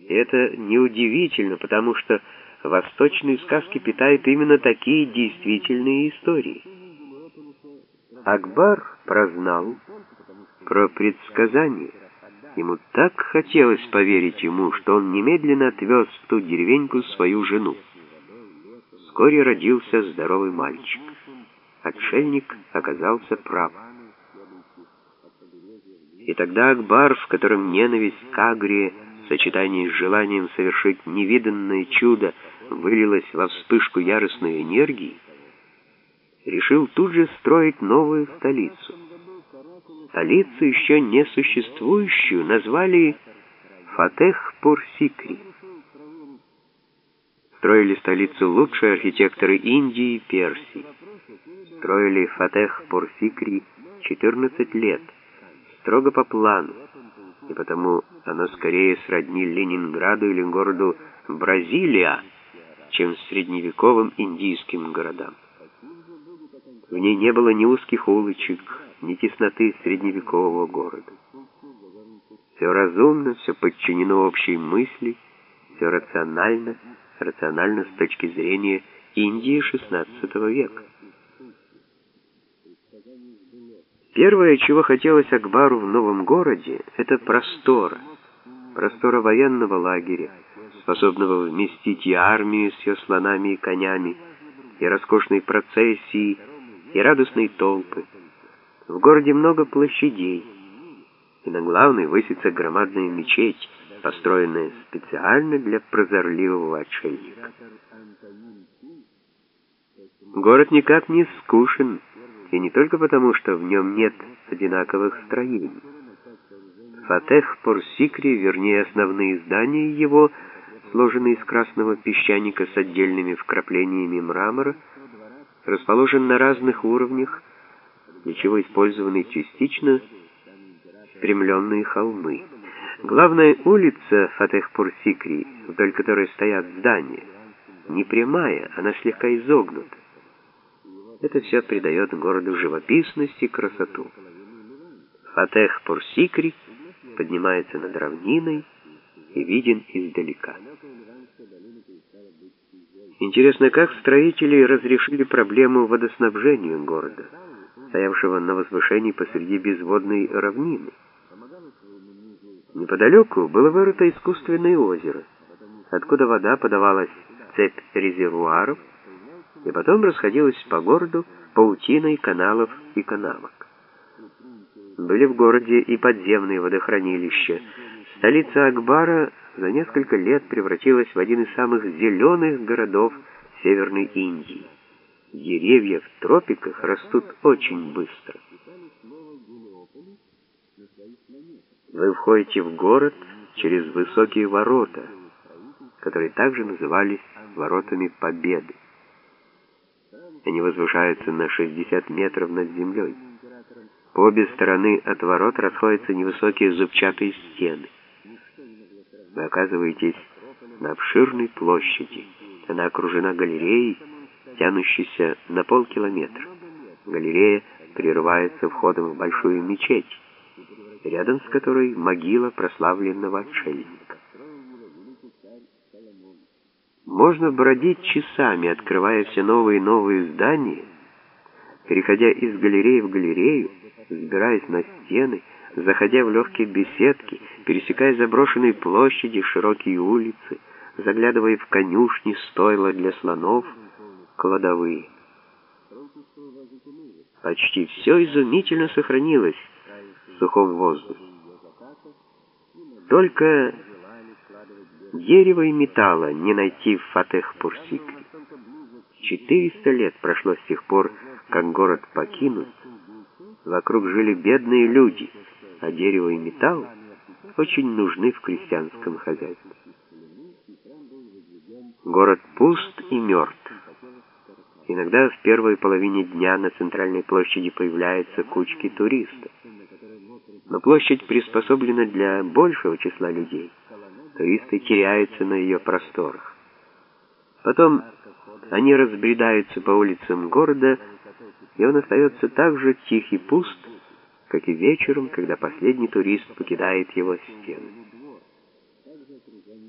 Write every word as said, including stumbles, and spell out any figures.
И это неудивительно, потому что восточные сказки питают именно такие действительные истории. Акбар прознал про предсказание. Ему так хотелось поверить ему, что он немедленно отвез в ту деревеньку свою жену. Вскоре родился здоровый мальчик. Отшельник оказался прав. И тогда Акбар, в котором ненависть к Агре в сочетании с желанием совершить невиданное чудо вылилась во вспышку яростной энергии, решил тут же строить новую столицу. Столицу, еще не существующую, назвали Фатех-Пур-Сикри. Строили столицу лучшие архитекторы Индии и Персии. Строили Фатех-Пур-Сикри четырнадцать лет, строго по плану, и потому оно скорее сродни Ленинграду или городу Бразилия, чем средневековым индийским городам. В ней не было ни узких улочек, ни тесноты средневекового города. Все разумно, все подчинено общей мысли, все рационально, рационально с точки зрения Индии шестнадцатого века. Первое, чего хотелось Акбару в новом городе, это простора. Простора военного лагеря, способного вместить и армию с ее слонами и конями, и роскошные процессии, и радостные толпы. В городе много площадей, и на главной высится громадная мечеть, построенная специально для прозорливого отшельника. Город никак не скучен, и не только потому, что в нем нет одинаковых строений. Фатех-Пур-Сикри, вернее основные здания его, сложенные из красного песчаника с отдельными вкраплениями мрамора, расположен на разных уровнях, для чего использованы частично спрямленные холмы. Главная улица Фатех-Пур-Сикри, вдоль которой стоят здания, не прямая, она слегка изогнута. Это все придает городу живописность и красоту. Фатех-Пур-Сикри поднимается над равниной и виден издалека. Интересно, как строители разрешили проблему водоснабжения города, стоявшего на возвышении посреди безводной равнины. Неподалеку было вырыто искусственное озеро, откуда вода подавалась в цепь резервуаров и потом расходилась по городу паутиной каналов и канавок. Были в городе и подземные водохранилища. Столица Акбара за несколько лет превратилась в один из самых зеленых городов Северной Индии. Деревья в тропиках растут очень быстро. Вы входите в город через высокие ворота, которые также назывались воротами Победы. Они возвышаются на шестьдесят метров над землей. По обе стороны от ворот расходятся невысокие зубчатые стены. Вы оказываетесь на обширной площади. Она окружена галереей, тянущейся на полкилометра. Галерея прерывается входом в большую мечеть, рядом с которой могила прославленного отшельника. Можно бродить часами, открывая все новые и новые здания, переходя из галереи в галерею, взбираясь на стены, заходя в легкие беседки, пересекая заброшенные площади, широкие улицы, заглядывая в конюшни, стойла для слонов, кладовые. Почти все изумительно сохранилось в сухом воздухе. Только дерева и металла не найти в Фатех-Пур-Сикри. Четыреста лет прошло с тех пор, как город покинут. Вокруг жили бедные люди, а дерево и металл очень нужны в крестьянском хозяйстве. Город пуст и мертв. Иногда в первой половине дня на центральной площади появляются кучки туристов. Но площадь приспособлена для большего числа людей. Туристы теряются на ее просторах. Потом они разбредаются по улицам города, и он остается так же тих и пуст, как и вечером, когда последний турист покидает его стены.